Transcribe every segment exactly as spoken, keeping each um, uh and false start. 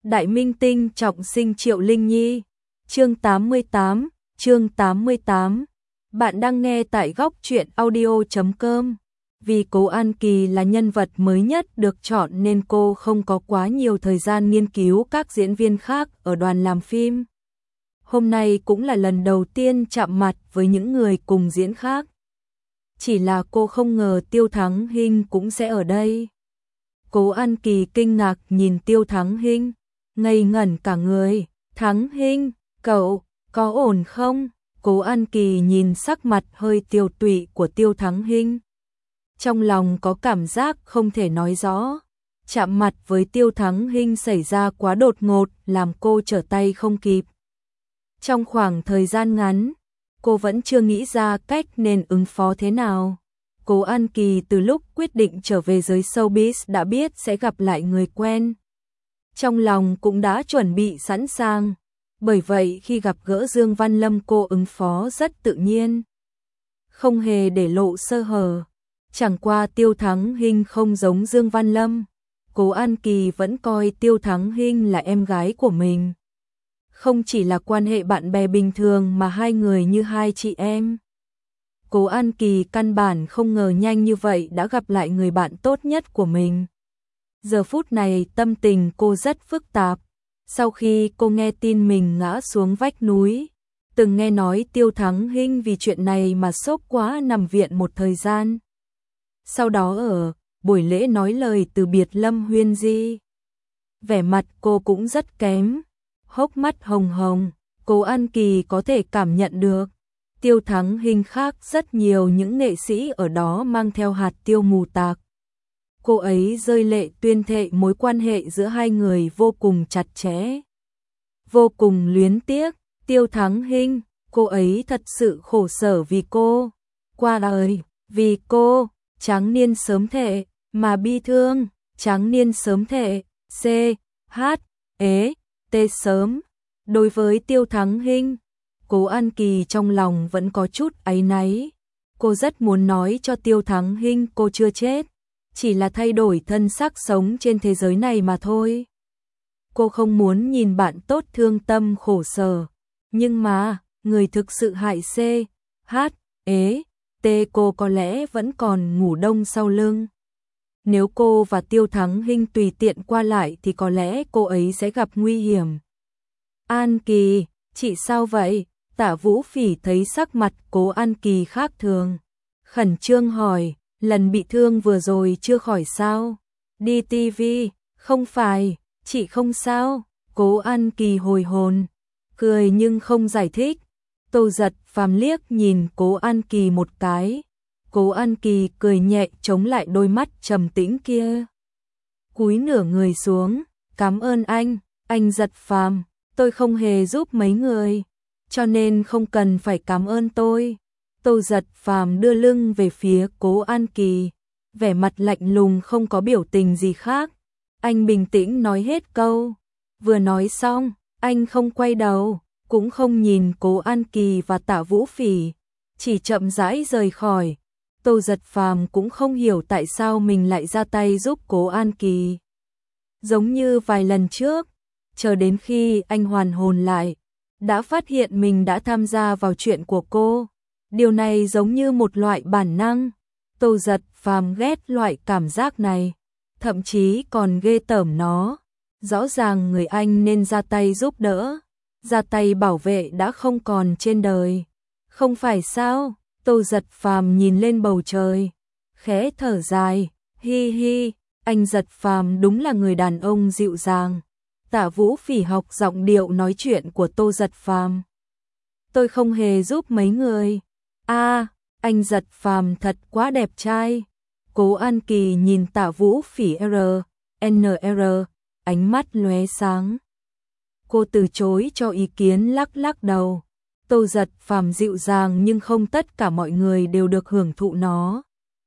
Đại minh tinh trọng sinh Triệu Linh Nhi. Chương tám mươi tám, chương tám mươi tám. Bạn đang nghe tại góc truyện audio chấm com. Vì Cố An Kỳ là nhân vật mới nhất được chọn nên cô không có quá nhiều thời gian nghiên cứu các diễn viên khác ở đoàn làm phim. Hôm nay cũng là lần đầu tiên chạm mặt với những người cùng diễn khác. Chỉ là cô không ngờ Tiêu Thắng Hinh cũng sẽ ở đây. Cố An Kỳ kinh ngạc nhìn Tiêu Thắng Hinh, ngây ngẩn cả người. Thắng Hinh, cậu, có ổn không? Cố An Kỳ nhìn sắc mặt hơi tiều tụy của Tiêu Thắng Hinh. Trong lòng có cảm giác không thể nói rõ. Chạm mặt với Tiêu Thắng Hinh xảy ra quá đột ngột làm cô trở tay không kịp. Trong khoảng thời gian ngắn, cô vẫn chưa nghĩ ra cách nên ứng phó thế nào. Cố An Kỳ từ lúc quyết định trở về giới showbiz đã biết sẽ gặp lại người quen. Trong lòng cũng đã chuẩn bị sẵn sàng. Bởi vậy khi gặp gỡ Dương Văn Lâm cô ứng phó rất tự nhiên. Không hề để lộ sơ hở. Chẳng qua Tiêu Thắng Hinh không giống Dương Văn Lâm. Cố An Kỳ vẫn coi Tiêu Thắng Hinh là em gái của mình. Không chỉ là quan hệ bạn bè bình thường mà hai người như hai chị em. Cố An Kỳ căn bản không ngờ nhanh như vậy đã gặp lại người bạn tốt nhất của mình. Giờ phút này tâm tình cô rất phức tạp. Sau khi cô nghe tin mình ngã xuống vách núi, từng nghe nói Tiêu Thắng Hinh vì chuyện này mà sốc quá nằm viện một thời gian. Sau đó ở buổi lễ nói lời từ biệt Lâm Huyên Di, vẻ mặt cô cũng rất kém, hốc mắt hồng hồng. Cố An Kỳ có thể cảm nhận được Tiêu Thắng Hinh khác rất nhiều những nghệ sĩ ở đó mang theo hạt tiêu mù tạc. Cô ấy rơi lệ tuyên thệ mối quan hệ giữa hai người vô cùng chặt chẽ. Vô cùng luyến tiếc, Tiêu Thắng Hinh, cô ấy thật sự khổ sở vì cô. Qua đời, vì cô, tráng niên sớm thệ, mà bi thương, tráng niên sớm thệ, C, H, ế, T sớm. Đối với Tiêu Thắng Hinh, Cố An Kỳ trong lòng vẫn có chút áy náy. Cô rất muốn nói cho Tiêu Thắng Hinh cô chưa chết, chỉ là thay đổi thân xác sống trên thế giới này mà thôi. Cô không muốn nhìn bạn tốt thương tâm khổ sở, nhưng mà, người thực sự hại C, H, ế, T cô có lẽ vẫn còn ngủ đông sau lưng. Nếu cô và Tiêu Thắng Hinh tùy tiện qua lại thì có lẽ cô ấy sẽ gặp nguy hiểm. An Kỳ, chị sao vậy? Tạ Vũ Phỉ thấy sắc mặt Cố An Kỳ khác thường, khẩn trương hỏi, lần bị thương vừa rồi chưa khỏi sao? Đi ti vi, không phải, chị không sao. Cố An Kỳ hồi hồn, cười nhưng không giải thích. Tô Giật Phàm liếc nhìn Cố An Kỳ một cái. Cố An Kỳ cười nhẹ chống lại đôi mắt trầm tĩnh kia. Cúi nửa người xuống, cảm ơn anh, anh Giật Phàm, tôi không hề giúp mấy người, cho nên không cần phải cảm ơn tôi. Tô Giật Phàm đưa lưng về phía Cố An Kỳ, vẻ mặt lạnh lùng không có biểu tình gì khác. Anh bình tĩnh nói hết câu. Vừa nói xong, anh không quay đầu, cũng không nhìn Cố An Kỳ và Tạ Vũ Phỉ, chỉ chậm rãi rời khỏi. Tô Giật Phàm cũng không hiểu tại sao mình lại ra tay giúp Cố An Kỳ. Giống như vài lần trước, chờ đến khi anh hoàn hồn lại, đã phát hiện mình đã tham gia vào chuyện của cô. Điều này giống như một loại bản năng. Tô Giật Phàm ghét loại cảm giác này, thậm chí còn ghê tởm nó. Rõ ràng người anh nên ra tay giúp đỡ, ra tay bảo vệ đã không còn trên đời. Không phải sao? Tô Giật Phàm nhìn lên bầu trời, khẽ thở dài, hi hi, anh Giật Phàm đúng là người đàn ông dịu dàng. Tạ Vũ Phỉ học giọng điệu nói chuyện của Tô Giật Phàm. Tôi không hề giúp mấy người. A, à, anh Giật Phàm thật quá đẹp trai. Cố An Kỳ nhìn Tạ Vũ Phỉ R, N R, ánh mắt lóe sáng. Cô từ chối cho ý kiến lắc lắc đầu. Tô Giật Phàm dịu dàng nhưng không tất cả mọi người đều được hưởng thụ nó.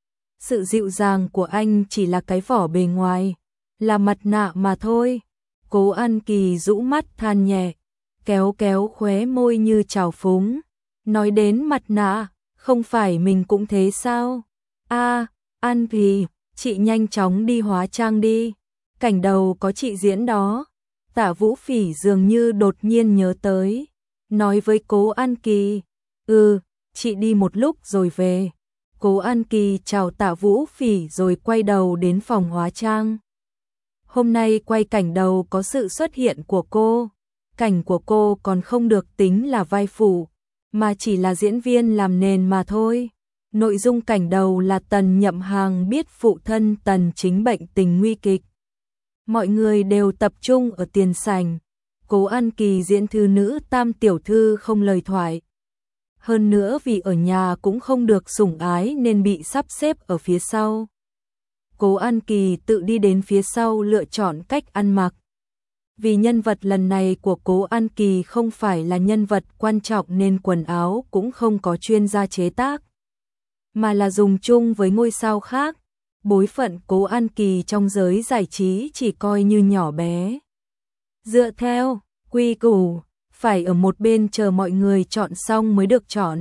Sự dịu dàng của anh chỉ là cái vỏ bề ngoài, là mặt nạ mà thôi. Cố An Kỳ rũ mắt than nhẹ, kéo kéo khóe môi như trào phúng. Nói đến mặt nạ, không phải mình cũng thế sao? A, à, An Kỳ, chị nhanh chóng đi hóa trang đi. Cảnh đầu có chị diễn đó. Tạ Vũ Phỉ dường như đột nhiên nhớ tới, nói với Cố An Kỳ, "Ừ, chị đi một lúc rồi về." Cố An Kỳ chào Tạ Vũ Phỉ rồi quay đầu đến phòng hóa trang. Hôm nay quay cảnh đầu có sự xuất hiện của cô, cảnh của cô còn không được tính là vai phụ, mà chỉ là diễn viên làm nền mà thôi. Nội dung cảnh đầu là Tần Nhậm Hàng biết phụ thân Tần Chính bệnh tình nguy kịch. Mọi người đều tập trung ở tiền sảnh. Cố An Kỳ diễn thư nữ tam tiểu thư không lời thoại. Hơn nữa vì ở nhà cũng không được sủng ái nên bị sắp xếp ở phía sau. Cố An Kỳ tự đi đến phía sau lựa chọn cách ăn mặc. Vì nhân vật lần này của Cố An Kỳ không phải là nhân vật quan trọng nên quần áo cũng không có chuyên gia chế tác, mà là dùng chung với ngôi sao khác. Bối phận Cố An Kỳ trong giới giải trí chỉ coi như nhỏ bé. Dựa theo quy củ, phải ở một bên chờ mọi người chọn xong mới được chọn.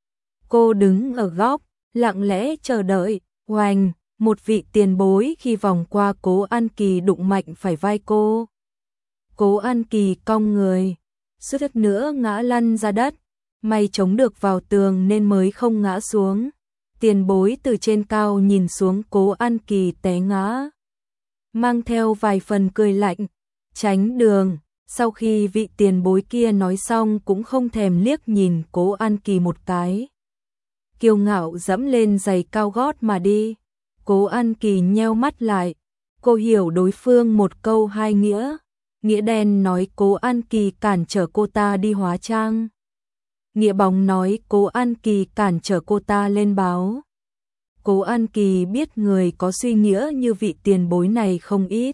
Cô đứng ở góc, lặng lẽ chờ đợi. Oành, một vị tiền bối khi vòng qua Cố An Kỳ đụng mạnh phải vai cô. Cố An Kỳ cong người, suýt nữa ngã lăn ra đất. May chống được vào tường nên mới không ngã xuống. Tiền bối từ trên cao nhìn xuống Cố An Kỳ té ngã, mang theo vài phần cười lạnh, "Tránh đường." Sau khi vị tiền bối kia nói xong cũng không thèm liếc nhìn Cố An Kỳ một cái, kiêu ngạo dẫm lên giày cao gót mà đi. Cố An Kỳ nheo mắt lại, cô hiểu đối phương một câu hai nghĩa. Nghĩa đen nói Cố An Kỳ cản trở cô ta đi hóa trang. Nghĩa bóng nói Cố An Kỳ cản trở cô ta lên báo. Cố An Kỳ biết người có suy nghĩa như vị tiền bối này không ít.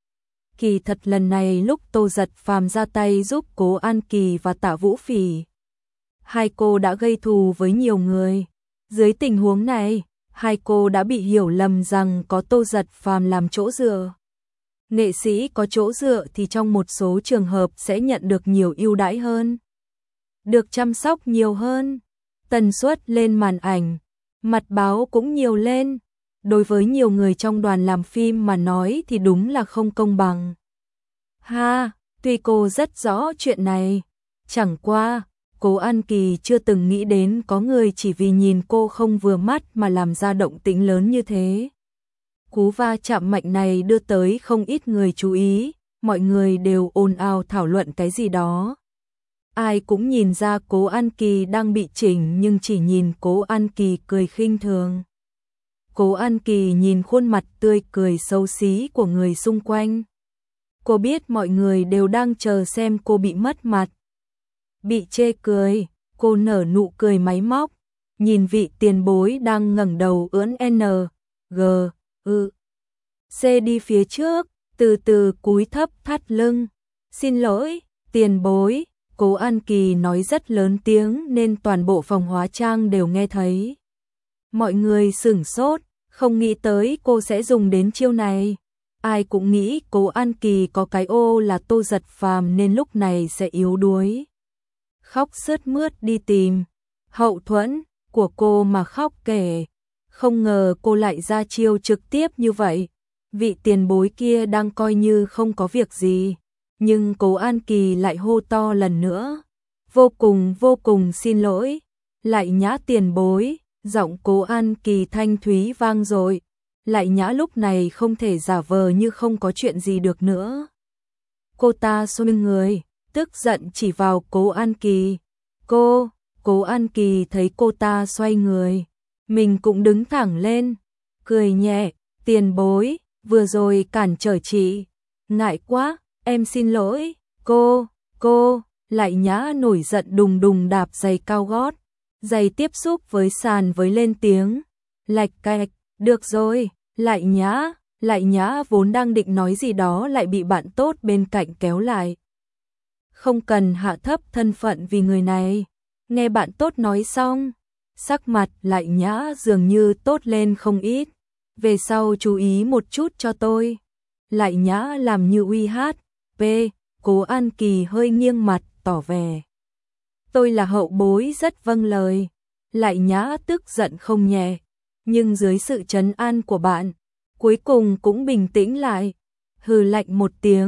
Kỳ thật lần này lúc Tô Giật Phàm ra tay giúp Cố An Kỳ và Tạ Vũ Phỉ, hai cô đã gây thù với nhiều người. Dưới tình huống này, hai cô đã bị hiểu lầm rằng có Tô Giật Phàm làm chỗ dựa. Nghệ sĩ có chỗ dựa thì trong một số trường hợp sẽ nhận được nhiều ưu đãi hơn, được chăm sóc nhiều hơn, tần suất lên màn ảnh, mặt báo cũng nhiều lên. Đối với nhiều người trong đoàn làm phim mà nói thì đúng là không công bằng. Ha, tuy cô rất rõ chuyện này, chẳng qua, Cố An Kỳ chưa từng nghĩ đến có người chỉ vì nhìn cô không vừa mắt mà làm ra động tĩnh lớn như thế. Cú va chạm mạnh này đưa tới không ít người chú ý, mọi người đều ồn ào thảo luận cái gì đó. Ai cũng nhìn ra Cố An Kỳ đang bị chỉnh nhưng chỉ nhìn Cố An Kỳ cười khinh thường. Cố An Kỳ nhìn khuôn mặt tươi cười xấu xí của người xung quanh. Cô biết mọi người đều đang chờ xem cô bị mất mặt, bị chê cười. Cô nở nụ cười máy móc, nhìn vị tiền bối đang ngẩng đầu ưỡn N, G, ư, C đi phía trước, từ từ cúi thấp thắt lưng. "Xin lỗi, tiền bối." Cố An Kỳ nói rất lớn tiếng nên toàn bộ phòng hóa trang đều nghe thấy. Mọi người sửng sốt, không nghĩ tới cô sẽ dùng đến chiêu này. Ai cũng nghĩ Cố An Kỳ có cái ô là Tô Giật Phàm nên lúc này sẽ yếu đuối, khóc sướt mướt đi tìm hậu thuẫn của cô mà khóc kể. Không ngờ cô lại ra chiêu trực tiếp như vậy. Vị tiền bối kia đang coi như không có việc gì, nhưng Cố An Kỳ lại hô to lần nữa, "Vô cùng vô cùng xin lỗi, Lại Nhã tiền bối." Giọng Cố An Kỳ thanh thúy vang dội. Lại Nhã lúc này không thể giả vờ như không có chuyện gì được nữa. Cô ta xoay người, tức giận chỉ vào Cố An Kỳ. Cô, Cố An Kỳ thấy cô ta xoay người, mình cũng đứng thẳng lên, cười nhẹ, "Tiền bối, vừa rồi cản trở chị, ngại quá, em xin lỗi." Cô, cô, Lại Nhã nổi giận đùng đùng đạp giày cao gót, giày tiếp xúc với sàn với lên tiếng, lạch cạch, "Được rồi." Lại Nhã, Lại Nhã vốn đang định nói gì đó lại bị bạn tốt bên cạnh kéo lại. "Không cần hạ thấp thân phận vì người này." Nghe bạn tốt nói xong, sắc mặt Lại Nhã dường như tốt lên không ít. "Về sau chú ý một chút cho tôi." Lại Nhã làm như uy hát. P. Cố An Kỳ hơi nghiêng mặt tỏ vẻ, "Tôi là hậu bối rất vâng lời." Lại Nhã tức giận không nhẹ, nhưng dưới sự trấn an của bạn, cuối cùng cũng bình tĩnh lại, hừ lạnh một tiếng,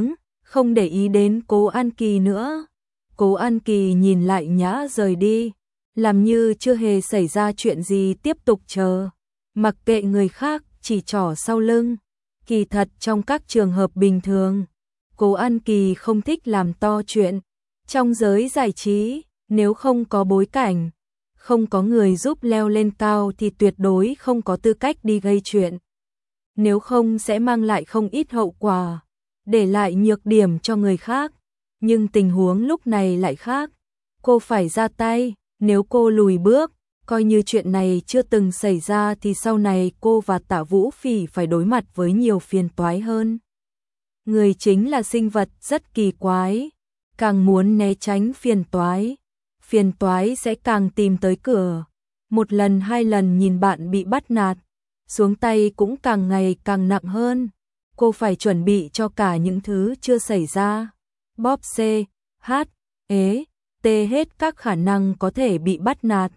không để ý đến Cố An Kỳ nữa. Cố An Kỳ nhìn lại Nhã rời đi, làm như chưa hề xảy ra chuyện gì tiếp tục chờ, mặc kệ người khác chỉ trỏ sau lưng. Kỳ thật trong các trường hợp bình thường, Cố An Kỳ không thích làm to chuyện. Trong giới giải trí, nếu không có bối cảnh, không có người giúp leo lên cao thì tuyệt đối không có tư cách đi gây chuyện. Nếu không sẽ mang lại không ít hậu quả, để lại nhược điểm cho người khác. Nhưng tình huống lúc này lại khác. Cô phải ra tay, nếu cô lùi bước, coi như chuyện này chưa từng xảy ra thì sau này cô và Tạ Vũ Phỉ phải đối mặt với nhiều phiền toái hơn. Người chính là sinh vật rất kỳ quái, càng muốn né tránh phiền toái, phiền toái sẽ càng tìm tới cửa. Một lần hai lần nhìn bạn bị bắt nạt, xuống tay cũng càng ngày càng nặng hơn. Cô phải chuẩn bị cho cả những thứ chưa xảy ra. Bóp C, H, E, T hết các khả năng có thể bị bắt nạt.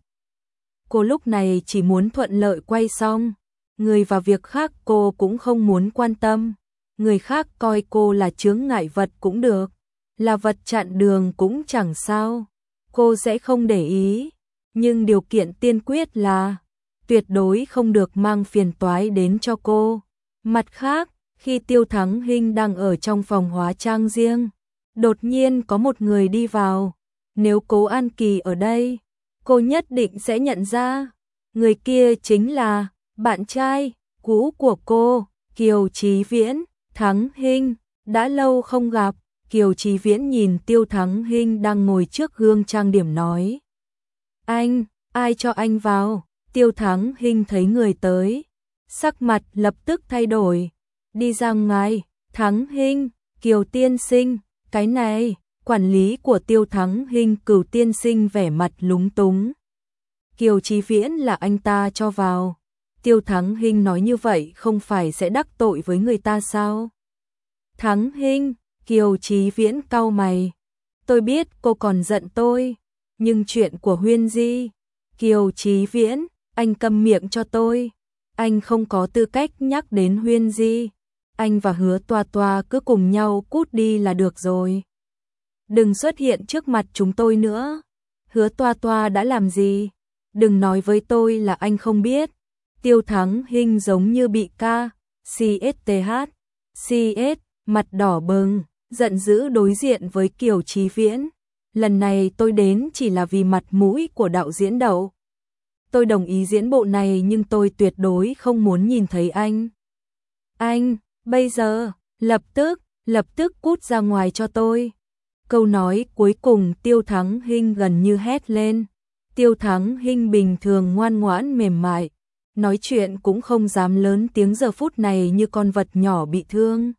Cô lúc này chỉ muốn thuận lợi quay xong. Người và việc khác cô cũng không muốn quan tâm. Người khác coi cô là chướng ngại vật cũng được, là vật chặn đường cũng chẳng sao. Cô sẽ không để ý. Nhưng điều kiện tiên quyết là tuyệt đối không được mang phiền toái đến cho cô. Mặt khác, khi Tiêu Thắng Hinh đang ở trong phòng hóa trang riêng, đột nhiên có một người đi vào. Nếu Cố An Kỳ ở đây, cô nhất định sẽ nhận ra. Người kia chính là bạn trai cũ của cô, Kiều Chí Viễn. Thắng Hinh, đã lâu không gặp. Kiều Chí Viễn nhìn Tiêu Thắng Hinh đang ngồi trước gương trang điểm nói. Anh, ai cho anh vào? Tiêu Thắng Hinh thấy người tới, sắc mặt lập tức thay đổi. Đi ra ngoài. Thắng Hinh, Kiều tiên sinh, cái này. Quản lý của Tiêu Thắng Hinh, Cửu tiên sinh vẻ mặt lúng túng. Kiều Chí Viễn là anh ta cho vào. Tiêu Thắng Hinh nói như vậy không phải sẽ đắc tội với người ta sao? Thắng Hinh, Kiều Chí Viễn cau mày. Tôi biết cô còn giận tôi, nhưng chuyện của Huyên Di. Kiều Chí Viễn, anh câm miệng cho tôi. Anh không có tư cách nhắc đến Huyên Di. Anh và Hứa Toa Toa cứ cùng nhau cút đi là được rồi. Đừng xuất hiện trước mặt chúng tôi nữa. Hứa Toa Toa đã làm gì? Đừng nói với tôi là anh không biết. Tiêu Thắng Hinh giống như bị ca, CSTH, CS, mặt đỏ bừng, giận dữ đối diện với Kiều Chí Viễn. Lần này tôi đến chỉ là vì mặt mũi của đạo diễn Đậu. Tôi đồng ý diễn bộ này nhưng tôi tuyệt đối không muốn nhìn thấy anh. Anh, bây giờ, lập tức, lập tức cút ra ngoài cho tôi. Câu nói cuối cùng Tiêu Thắng Hinh gần như hét lên. Tiêu Thắng Hinh bình thường ngoan ngoãn mềm mại, nói chuyện cũng không dám lớn tiếng, giờ phút này như con vật nhỏ bị thương.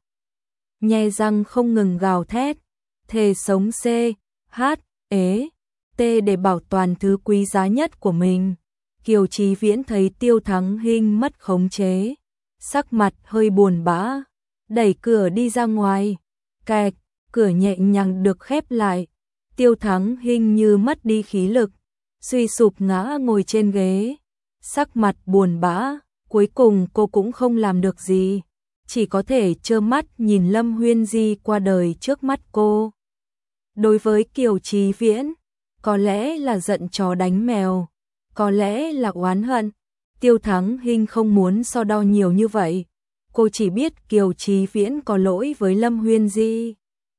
Nhe răng không ngừng gào thét, thề sống C, H, E, T để bảo toàn thứ quý giá nhất của mình. Kiều Chí Viễn thấy Tiêu Thắng Hinh mất khống chế, sắc mặt hơi buồn bã, đẩy cửa đi ra ngoài. Kẹt, cửa nhẹ nhàng được khép lại. Tiêu Thắng Hinh như mất đi khí lực, suy sụp ngã ngồi trên ghế, sắc mặt buồn bã. Cuối cùng cô cũng không làm được gì, chỉ có thể trơ mắt nhìn Lâm Huyên Di qua đời trước mắt cô. Đối với Kiều Chí Viễn, có lẽ là giận chó đánh mèo, có lẽ là oán hận. Tiêu Thắng Hinh không muốn so đo nhiều như vậy. Cô chỉ biết Kiều Chí Viễn có lỗi với Lâm Huyên Di,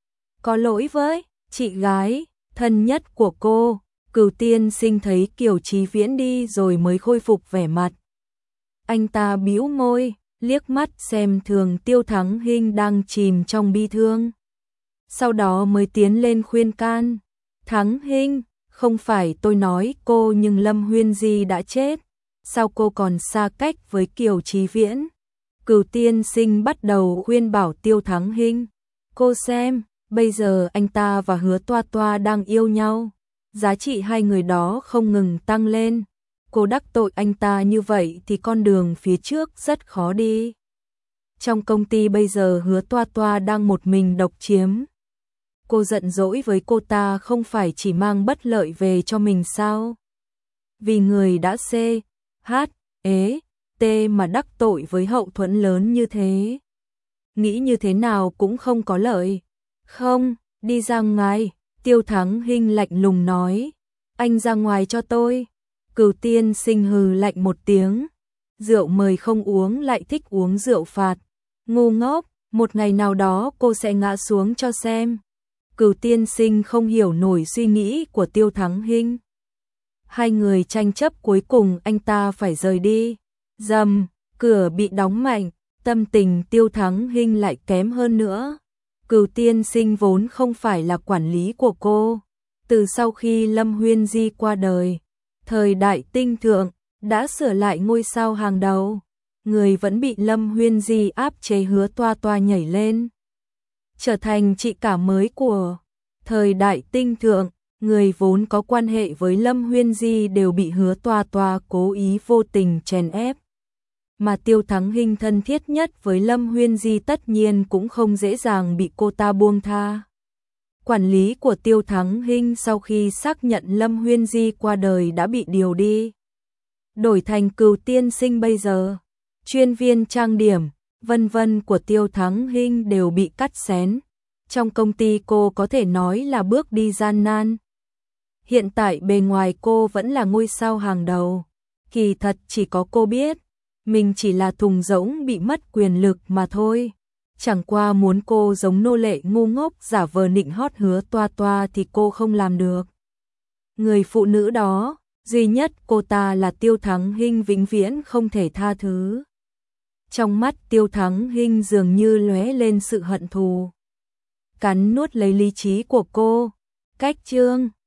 có lỗi với chị gái thân nhất của cô. Cửu tiên sinh thấy Kiều Chí Viễn đi rồi mới khôi phục vẻ mặt. Anh ta bĩu môi, liếc mắt xem thường Tiêu Thắng Hinh đang chìm trong bi thương. Sau đó mới tiến lên khuyên can. Thắng Hinh, không phải tôi nói cô nhưng Lâm Huyên Di đã chết. Sao cô còn xa cách với Kiều Chí Viễn? Cửu tiên sinh bắt đầu khuyên bảo Tiêu Thắng Hinh. Cô xem, bây giờ anh ta và Hứa Toa Toa đang yêu nhau. Giá trị hai người đó không ngừng tăng lên. Cô đắc tội anh ta như vậy thì con đường phía trước rất khó đi. Trong công ty bây giờ Hứa Toa Toa đang một mình độc chiếm. Cô giận dỗi với cô ta không phải chỉ mang bất lợi về cho mình sao? Vì người đã C, H, E, T mà đắc tội với hậu thuẫn lớn như thế. Nghĩ như thế nào cũng không có lợi. Không, đi ra ngoài, Tiêu Thắng Hinh lạnh lùng nói. Anh ra ngoài cho tôi. Cửu tiên sinh hừ lạnh một tiếng. Rượu mời không uống lại thích uống rượu phạt. Ngu ngốc, một ngày nào đó cô sẽ ngã xuống cho xem. Cửu tiên sinh không hiểu nổi suy nghĩ của Tiêu Thắng Hinh. Hai người tranh chấp cuối cùng anh ta phải rời đi. Rầm, cửa bị đóng mạnh, tâm tình Tiêu Thắng Hinh lại kém hơn nữa. Cửu tiên sinh vốn không phải là quản lý của cô. Từ sau khi Lâm Huyên Di qua đời, thời đại tinh thượng đã sửa lại ngôi sao hàng đầu. Người vẫn bị Lâm Huyên Di áp chế Hứa Toa Toa nhảy lên, trở thành chị cả mới của thời đại tinh thượng. Người vốn có quan hệ với Lâm Huyên Di đều bị Hứa Toa Toa cố ý vô tình chèn ép. Mà Tiêu Thắng Hinh thân thiết nhất với Lâm Huyên Di tất nhiên cũng không dễ dàng bị cô ta buông tha. Quản lý của Tiêu Thắng Hinh sau khi xác nhận Lâm Huyên Di qua đời đã bị điều đi, đổi thành Cửu tiên sinh bây giờ. Chuyên viên trang điểm, vân vân của Tiêu Thắng Hinh đều bị cắt xén. Trong công ty cô có thể nói là bước đi gian nan. Hiện tại bề ngoài cô vẫn là ngôi sao hàng đầu. Kỳ thật chỉ có cô biết, mình chỉ là thùng rỗng bị mất quyền lực mà thôi. Chẳng qua muốn cô giống nô lệ ngu ngốc giả vờ nịnh hót Hứa Toa Toa thì cô không làm được. Người phụ nữ đó, duy nhất cô ta là Tiêu Thắng Hinh vĩnh viễn không thể tha thứ. Trong mắt Tiêu Thắng Hinh dường như lóe lên sự hận thù, cắn nuốt lấy lý trí của cô. Cách chương